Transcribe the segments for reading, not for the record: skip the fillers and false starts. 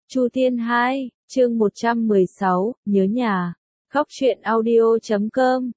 Chu Thiên 2, chương 116, nhớ nhà. Khóc chuyện audio.com.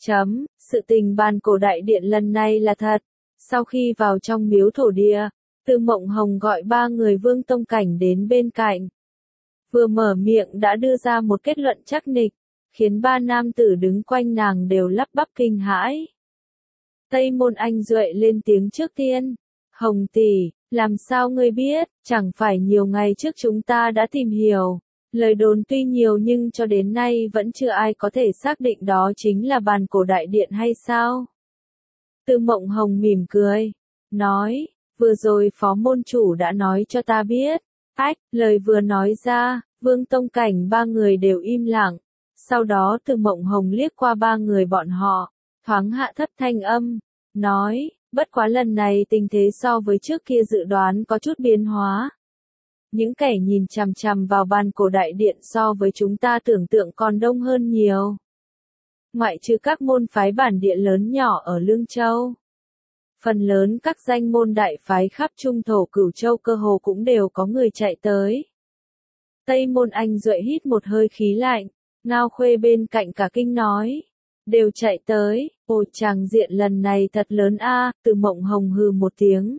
Sự tình bàn cổ đại điện lần này là thật. Sau khi vào trong miếu thổ địa, Từ Mộng Hồng gọi ba người Vương Tông Cảnh đến bên cạnh. Vừa mở miệng đã đưa ra một kết luận chắc nịch, khiến ba nam tử đứng quanh nàng đều lắp bắp kinh hãi. Tây Môn Anh Duệ lên tiếng trước tiên. Hồng tỷ, làm sao ngươi biết, chẳng phải nhiều ngày trước chúng ta đã tìm hiểu. Lời đồn tuy nhiều nhưng cho đến nay vẫn chưa ai có thể xác định đó chính là bàn cổ đại điện hay sao? Từ Mộng Hồng mỉm cười, nói, vừa rồi phó môn chủ đã nói cho ta biết. Lời vừa nói ra, Vương Tông Cảnh ba người đều im lặng. Sau đó Từ Mộng Hồng liếc qua ba người bọn họ, thoáng hạ thấp thanh âm, nói, bất quá lần này tình thế so với trước kia dự đoán có chút biến hóa. Những kẻ nhìn chằm chằm vào bàn cổ đại điện so với chúng ta tưởng tượng còn đông hơn nhiều. Ngoại trừ các môn phái bản địa lớn nhỏ ở Lương Châu. Phần lớn các danh môn đại phái khắp Trung Thổ Cửu Châu cơ hồ cũng đều có người chạy tới. Tây Môn Anh Duệ hít một hơi khí lạnh, Ngao Khuê bên cạnh cả kinh nói. Đều chạy tới, ồ tràng diện lần này thật lớn a. Từ Mộng Hồng hừ một tiếng.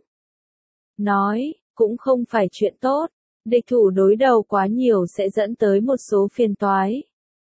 Nói, cũng không phải chuyện tốt, địch thủ đối đầu quá nhiều sẽ dẫn tới một số phiền toái.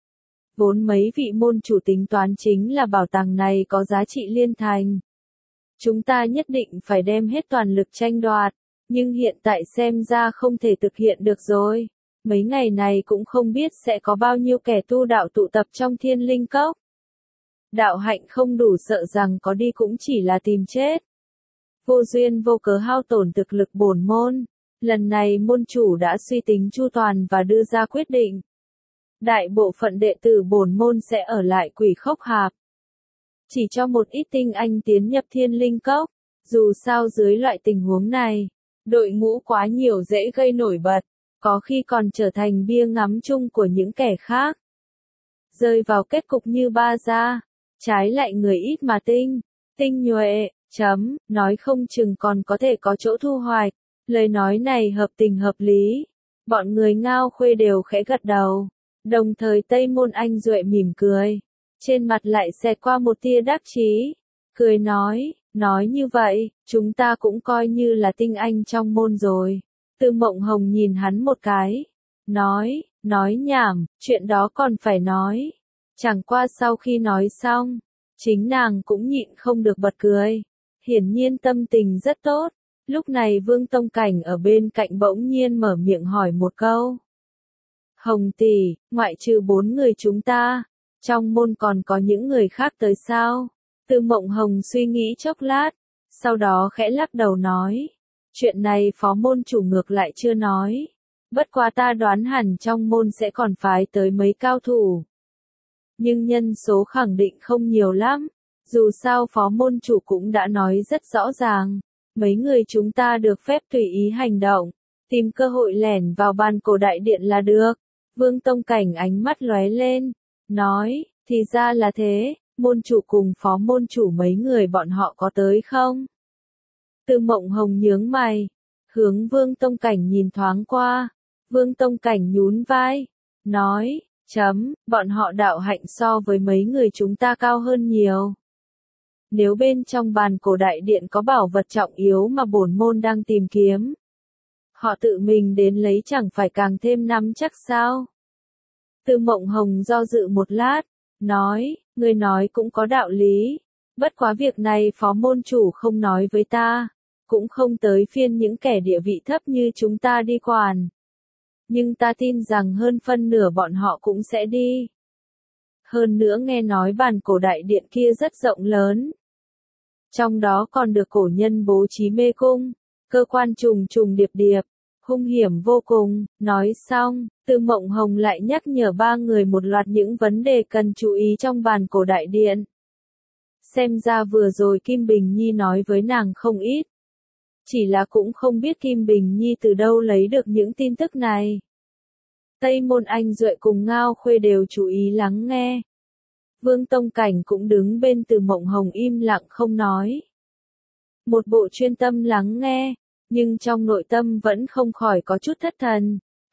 Vốn mấy vị môn chủ tính toán chính là bảo tàng này có giá trị liên thành. Chúng ta nhất định phải đem hết toàn lực tranh đoạt, nhưng hiện tại xem ra không thể thực hiện được rồi. Mấy ngày này cũng không biết sẽ có bao nhiêu kẻ tu đạo tụ tập trong Thiên Linh Cốc. Đạo hạnh không đủ sợ rằng có đi cũng chỉ là tìm chết. Vô duyên vô cớ hao tổn thực lực bổn môn. Lần này môn chủ đã suy tính chu toàn và đưa ra quyết định. Đại bộ phận đệ tử bổn môn sẽ ở lại Quỷ Khốc Hạp. Chỉ cho một ít tinh anh tiến nhập Thiên Linh Cốc. Dù sao dưới loại tình huống này, đội ngũ quá nhiều dễ gây nổi bật, có khi còn trở thành bia ngắm chung của những kẻ khác. Rơi vào kết cục như ba gia, trái lại người ít mà tinh nhuệ, nói không chừng còn có thể có chỗ thu hoạch. Lời nói này hợp tình hợp lý. Bọn người Ngao Khuê đều khẽ gật đầu. Đồng thời Tây Môn Anh Duệ mỉm cười. Trên mặt lại xẹt qua một tia đắc chí. Cười nói như vậy, chúng ta cũng coi như là tinh anh trong môn rồi. Từ Mộng Hồng nhìn hắn một cái. Nói nhảm, chuyện đó còn phải nói. Chẳng qua sau khi nói xong, chính nàng cũng nhịn không được bật cười. Hiển nhiên tâm tình rất tốt. Lúc này Vương Tông Cảnh ở bên cạnh bỗng nhiên mở miệng hỏi một câu. Hồng tỷ, ngoại trừ 4 người chúng ta, trong môn còn có những người khác tới sao? Từ Mộng Hồng suy nghĩ chốc lát, sau đó khẽ lắc đầu nói. Chuyện này phó môn chủ ngược lại chưa nói. Bất quá ta đoán hẳn trong môn sẽ còn phái tới mấy cao thủ. Nhưng nhân số khẳng định không nhiều lắm. Dù sao phó môn chủ cũng đã nói rất rõ ràng. Mấy người chúng ta được phép tùy ý hành động. Tìm cơ hội lẻn vào bàn cổ đại điện là được. Vương Tông Cảnh ánh mắt lóe lên. Nói, thì ra là thế. Môn chủ cùng phó môn chủ mấy người bọn họ có tới không? Từ Mộng Hồng nhướng mày. Hướng Vương Tông Cảnh nhìn thoáng qua. Vương Tông Cảnh nhún vai. Nói, bọn họ đạo hạnh so với mấy người chúng ta cao hơn nhiều. Nếu bên trong bàn cổ đại điện có bảo vật trọng yếu mà bổn môn đang tìm kiếm, họ tự mình đến lấy chẳng phải càng thêm nắm chắc sao? Từ Mộng Hồng do dự một lát, nói, người nói cũng có đạo lý. Bất quá việc này phó môn chủ không nói với ta, cũng không tới phiên những kẻ địa vị thấp như chúng ta đi quản. Nhưng ta tin rằng hơn phân nửa bọn họ cũng sẽ đi. Hơn nữa nghe nói bàn cổ đại điện kia rất rộng lớn. Trong đó còn được cổ nhân bố trí mê cung, cơ quan trùng trùng điệp điệp, hung hiểm vô cùng. Nói xong, Từ Mộng Hồng lại nhắc nhở ba người một loạt những vấn đề cần chú ý trong bàn cổ đại điện. Xem ra vừa rồi Kim Bình Nhi nói với nàng không ít. Chỉ là cũng không biết Kim Bình Nhi từ đâu lấy được những tin tức này. Tây Môn Anh Duệ cùng Ngao Khuê đều chú ý lắng nghe. Vương Tông Cảnh cũng đứng bên Từ Mộng Hồng im lặng không nói. Một bộ chuyên tâm lắng nghe, nhưng trong nội tâm vẫn không khỏi có chút thất thần.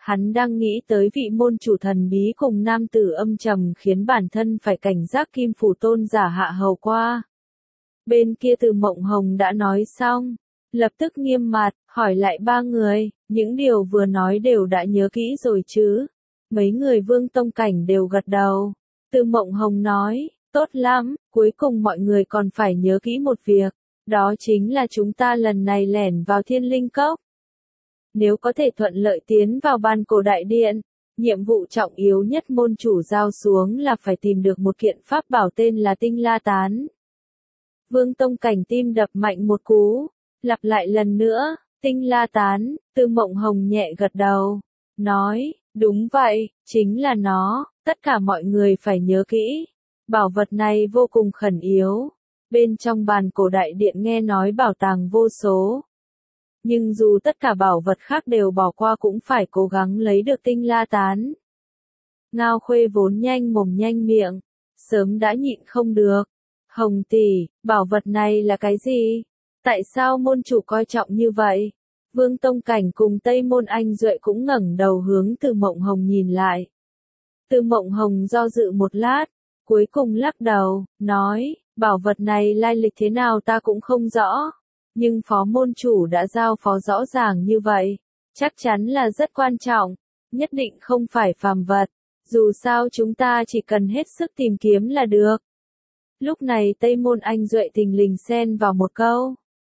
Hắn đang nghĩ tới vị môn chủ thần bí cùng nam tử âm trầm khiến bản thân phải cảnh giác Kim Phủ tôn giả hạ hầu qua. Bên kia Từ Mộng Hồng đã nói xong, lập tức nghiêm mặt, hỏi lại ba người, những điều vừa nói đều đã nhớ kỹ rồi chứ? Mấy người Vương Tông Cảnh đều gật đầu. Từ Mộng Hồng nói, tốt lắm, cuối cùng mọi người còn phải nhớ kỹ một việc, đó chính là chúng ta lần này lẻn vào Thiên Linh Cốc. Nếu có thể thuận lợi tiến vào Ban Cổ Đại Điện, nhiệm vụ trọng yếu nhất môn chủ giao xuống là phải tìm được một kiện pháp bảo tên là Tinh La Tán. Vương Tông Cảnh tim đập mạnh một cú, lặp lại lần nữa, Tinh La Tán. Từ Mộng Hồng nhẹ gật đầu, nói, đúng vậy, chính là nó, tất cả mọi người phải nhớ kỹ. Bảo vật này vô cùng khẩn yếu. Bên trong Bàn Cổ Đại Điện nghe nói bảo tàng vô số. Nhưng dù tất cả bảo vật khác đều bỏ qua cũng phải cố gắng lấy được Tinh La Tán. Ngao Khuê vốn nhanh mồm nhanh miệng, sớm đã nhịn không được. Hồng tỷ, bảo vật này là cái gì? Tại sao môn chủ coi trọng như vậy? Vương Tông Cảnh cùng Tây Môn Anh Duệ cũng ngẩng đầu hướng Từ Mộng Hồng nhìn lại. Từ Mộng Hồng do dự một lát, cuối cùng lắc đầu, nói, bảo vật này lai lịch thế nào ta cũng không rõ. Nhưng phó môn chủ đã giao phó rõ ràng như vậy, chắc chắn là rất quan trọng, nhất định không phải phàm vật, dù sao chúng ta chỉ cần hết sức tìm kiếm là được. Lúc này Tây Môn Anh Duệ thình lình xen vào một câu.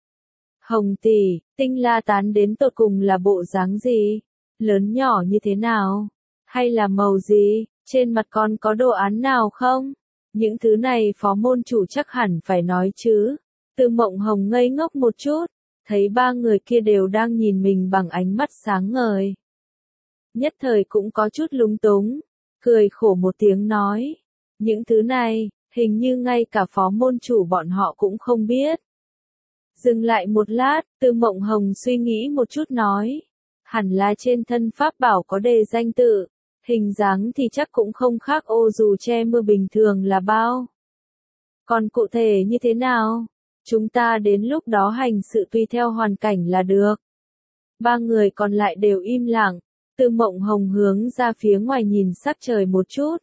Hồng tỷ, Tinh La Tán đến tột cùng là bộ dáng gì? Lớn nhỏ như thế nào? Hay là màu gì? Trên mặt con có đồ án nào không? Những thứ này phó môn chủ chắc hẳn phải nói chứ. Từ Mộng Hồng ngây ngốc một chút, thấy ba người kia đều đang nhìn mình bằng ánh mắt sáng ngời. Nhất thời cũng có chút lúng túng, cười khổ một tiếng nói. Những thứ này, hình như ngay cả phó môn chủ bọn họ cũng không biết. Dừng lại một lát, Từ Mộng Hồng suy nghĩ một chút nói. Hẳn là trên thân pháp bảo có đề danh tự, hình dáng thì chắc cũng không khác ô dù che mưa bình thường là bao. Còn cụ thể như thế nào? Chúng ta đến lúc đó hành sự tùy theo hoàn cảnh là được. Ba người còn lại đều im lặng, Từ Mộng Hồng hướng ra phía ngoài nhìn sắc trời một chút.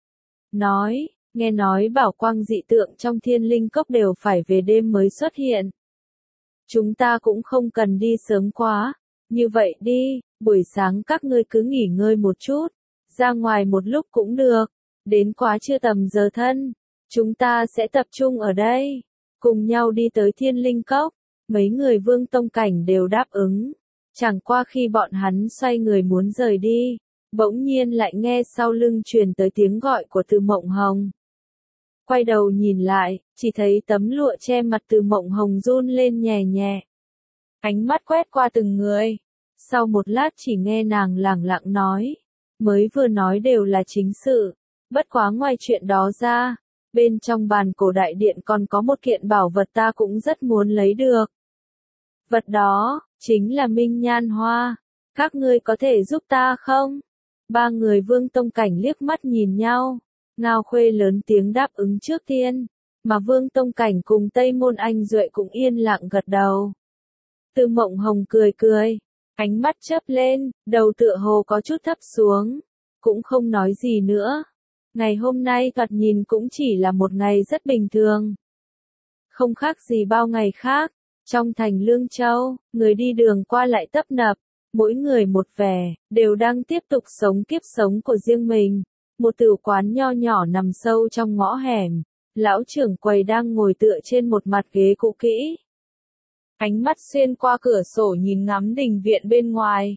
Nói, nghe nói bảo quang dị tượng trong Thiên Linh Cốc đều phải về đêm mới xuất hiện. Chúng ta cũng không cần đi sớm quá, như vậy đi, buổi sáng các ngươi cứ nghỉ ngơi một chút, ra ngoài một lúc cũng được, đến quá trưa tầm giờ thân, chúng ta sẽ tập trung ở đây. Cùng nhau đi tới Thiên Linh Cốc, mấy người Vương Tông Cảnh đều đáp ứng. Chẳng qua khi bọn hắn xoay người muốn rời đi, bỗng nhiên lại nghe sau lưng truyền tới tiếng gọi của Từ Mộng Hồng. Quay đầu nhìn lại, chỉ thấy tấm lụa che mặt Từ Mộng Hồng run lên nhẹ nhẹ. Ánh mắt quét qua từng người. Sau một lát chỉ nghe nàng lẳng lặng nói. Mới vừa nói đều là chính sự. Bất quá ngoài chuyện đó ra, bên trong Bàn Cổ Đại Điện còn có một kiện bảo vật ta cũng rất muốn lấy được. Vật đó, chính là Minh Nhan Hoa. Các ngươi có thể giúp ta không? Ba người Vương Tông Cảnh liếc mắt nhìn nhau. Ngao Khuê lớn tiếng đáp ứng trước tiên. Mà Vương Tông Cảnh cùng Tây Môn Anh Duệ cũng yên lặng gật đầu. Từ Mộng Hồng cười cười. Ánh mắt chớp lên, đầu tựa hồ có chút thấp xuống. Cũng không nói gì nữa. Ngày hôm nay thoạt nhìn cũng chỉ là một ngày rất bình thường. Không khác gì bao ngày khác. Trong thành Lương Châu, người đi đường qua lại tấp nập. Mỗi người một vẻ, đều đang tiếp tục sống kiếp sống của riêng mình. Một tử quán nho nhỏ nằm sâu trong ngõ hẻm. Lão trưởng quầy đang ngồi tựa trên một mặt ghế cũ kỹ. Ánh mắt xuyên qua cửa sổ nhìn ngắm đình viện bên ngoài.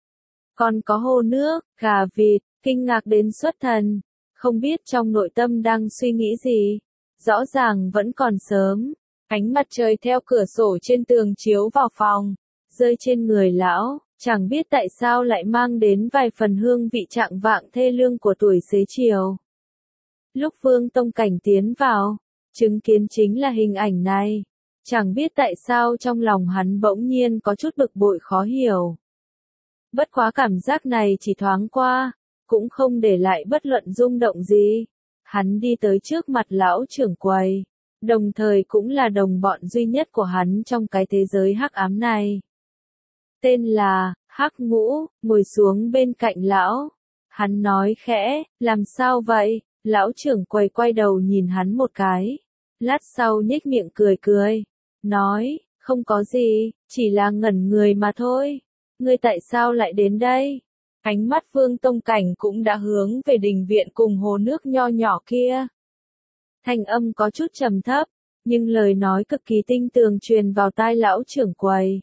Còn có hồ nước, gà vịt, kinh ngạc đến xuất thần. Không biết trong nội tâm đang suy nghĩ gì. Rõ ràng vẫn còn sớm. Ánh mặt trời theo cửa sổ trên tường chiếu vào phòng. Rơi trên người lão, chẳng biết tại sao lại mang đến vài phần hương vị trạng vạng thê lương của tuổi xế chiều. Lúc Vương Tông Cảnh tiến vào, chứng kiến chính là hình ảnh này. Chẳng biết tại sao trong lòng hắn bỗng nhiên có chút bực bội khó hiểu. Bất quá cảm giác này chỉ thoáng qua, cũng không để lại bất luận rung động gì. Hắn đi tới trước mặt lão trưởng quầy, đồng thời cũng là đồng bọn duy nhất của hắn trong cái thế giới hắc ám này. Tên là Hắc Ngũ, ngồi xuống bên cạnh lão. Hắn nói khẽ, làm sao vậy? Lão trưởng quầy quay đầu nhìn hắn một cái. Lát sau nhếch miệng cười cười. Nói, không có gì, chỉ là ngẩn người mà thôi. Ngươi tại sao lại đến đây? Ánh mắt Vương Tông Cảnh cũng đã hướng về đình viện cùng hồ nước nho nhỏ kia. Thanh âm có chút trầm thấp, nhưng lời nói cực kỳ tinh tường truyền vào tai lão trưởng quầy.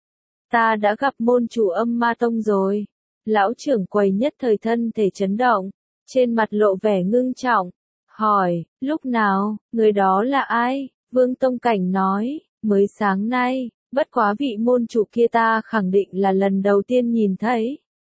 Ta đã gặp môn chủ Âm Ma Tông rồi. Lão trưởng quầy nhất thời thân thể chấn động, trên mặt lộ vẻ ngưng trọng. Hỏi, lúc nào, người đó là ai? Vương Tông Cảnh nói, mới sáng nay, bất quá vị môn chủ kia ta khẳng định là lần đầu tiên nhìn thấy.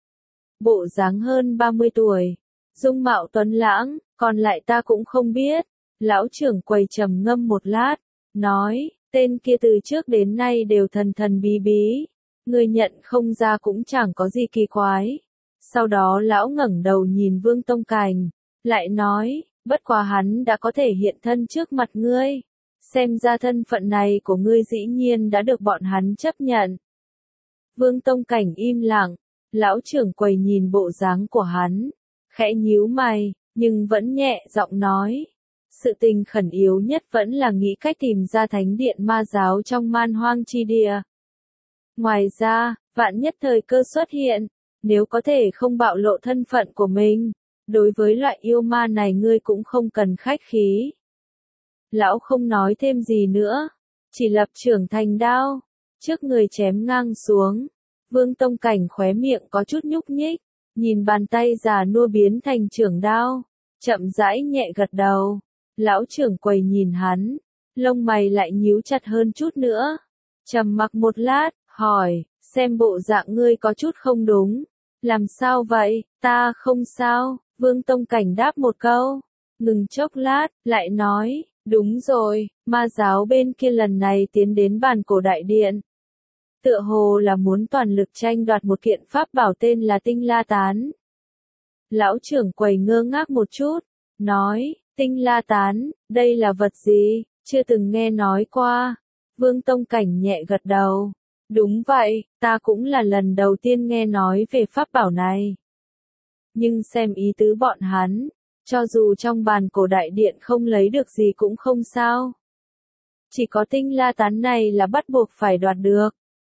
Bộ dáng hơn 30 tuổi, dung mạo tuấn lãng, còn lại ta cũng không biết. Lão trưởng quầy trầm ngâm một lát, nói, tên kia từ trước đến nay đều thần thần bí bí. Người nhận không ra cũng chẳng có gì kỳ quái. Sau đó lão ngẩng đầu nhìn Vương Tông Cảnh, lại nói, bất quá hắn đã có thể hiện thân trước mặt ngươi. Xem ra thân phận này của ngươi dĩ nhiên đã được bọn hắn chấp nhận. Vương Tông Cảnh im lặng, lão trưởng quầy nhìn bộ dáng của hắn, khẽ nhíu mày, nhưng vẫn nhẹ giọng nói. Sự tình khẩn yếu nhất vẫn là nghĩ cách tìm ra thánh điện ma giáo trong man hoang chi địa. Ngoài ra, vạn nhất thời cơ xuất hiện, nếu có thể không bạo lộ thân phận của mình, đối với loại yêu ma này ngươi cũng không cần khách khí. Lão không nói thêm gì nữa, chỉ lập trưởng thành đao, trước người chém ngang xuống. Vương Tông Cảnh khóe miệng có chút nhúc nhích, nhìn bàn tay già nua biến thành trưởng đao, chậm rãi nhẹ gật đầu. Lão trưởng quầy nhìn hắn, lông mày lại nhíu chặt hơn chút nữa. Trầm mặc một lát, hỏi, xem bộ dạng ngươi có chút không đúng. Làm sao vậy? Ta không sao. Vương Tông Cảnh đáp một câu, ngừng chốc lát, lại nói, đúng rồi, ma giáo bên kia lần này tiến đến bàn cổ đại điện. Tựa hồ là muốn toàn lực tranh đoạt một kiện pháp bảo tên là Tinh La Tán. Lão trưởng quầy ngơ ngác một chút, nói, Tinh La Tán, đây là vật gì, chưa từng nghe nói qua. Vương Tông Cảnh nhẹ gật đầu, đúng vậy, ta cũng là lần đầu tiên nghe nói về pháp bảo này. Nhưng xem ý tứ bọn hắn, cho dù trong bàn cổ đại điện không lấy được gì cũng không sao. Chỉ có Tinh La Tán này là bắt buộc phải đoạt được.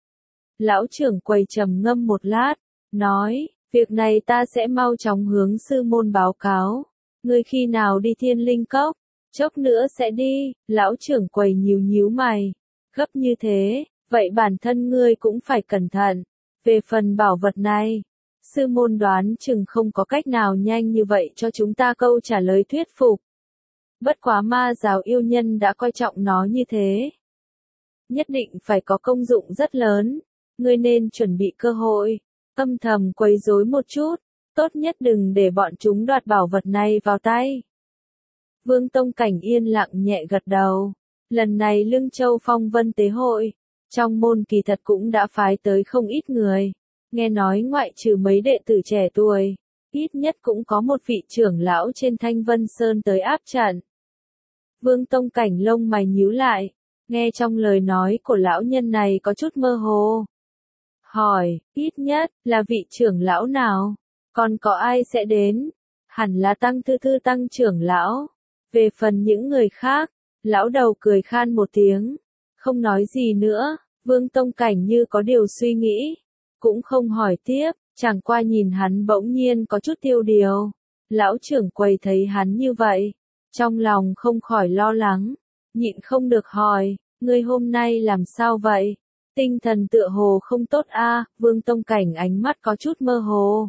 Lão trưởng quầy trầm ngâm một lát, nói, việc này ta sẽ mau chóng hướng sư môn báo cáo. Ngươi khi nào đi Thiên Linh Cốc? Chốc nữa sẽ đi. Lão trưởng quầy nhíu nhíu mày. Gấp như thế, vậy bản thân ngươi cũng phải cẩn thận. Về phần bảo vật này, sư môn đoán chừng không có cách nào nhanh như vậy cho chúng ta câu trả lời thuyết phục. Bất quá ma giáo yêu nhân đã coi trọng nó như thế. Nhất định phải có công dụng rất lớn. Ngươi nên chuẩn bị cơ hội, âm thầm quấy rối một chút, tốt nhất đừng để bọn chúng đoạt bảo vật này vào tay. Vương Tông Cảnh yên lặng nhẹ gật đầu, lần này Lương Châu Phong Vân Tế Hội, trong môn kỳ thật cũng đã phái tới không ít người, nghe nói ngoại trừ mấy đệ tử trẻ tuổi, ít nhất cũng có một vị trưởng lão trên Thanh Vân Sơn tới áp trận. Vương Tông Cảnh lông mày nhíu lại, nghe trong lời nói của lão nhân này có chút mơ hồ. Hỏi, ít nhất, là vị trưởng lão nào? Còn có ai sẽ đến? Hẳn là Tăng Thư Thư Tăng trưởng lão. Về phần những người khác, lão đầu cười khan một tiếng. Không nói gì nữa, Vương Tông Cảnh như có điều suy nghĩ. Cũng không hỏi tiếp, chẳng qua nhìn hắn bỗng nhiên có chút tiêu điều. Lão trưởng quầy thấy hắn như vậy, trong lòng không khỏi lo lắng. Nhịn không được hỏi, ngươi hôm nay làm sao vậy? Tinh thần tựa hồ không tốt a. Vương Tông Cảnh ánh mắt có chút mơ hồ.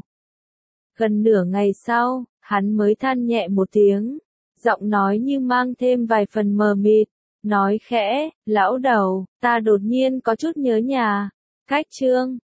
Gần nửa ngày sau, hắn mới than nhẹ một tiếng, giọng nói như mang thêm vài phần mờ mịt, nói khẽ, lão đầu, ta đột nhiên có chút nhớ nhà. Cách chương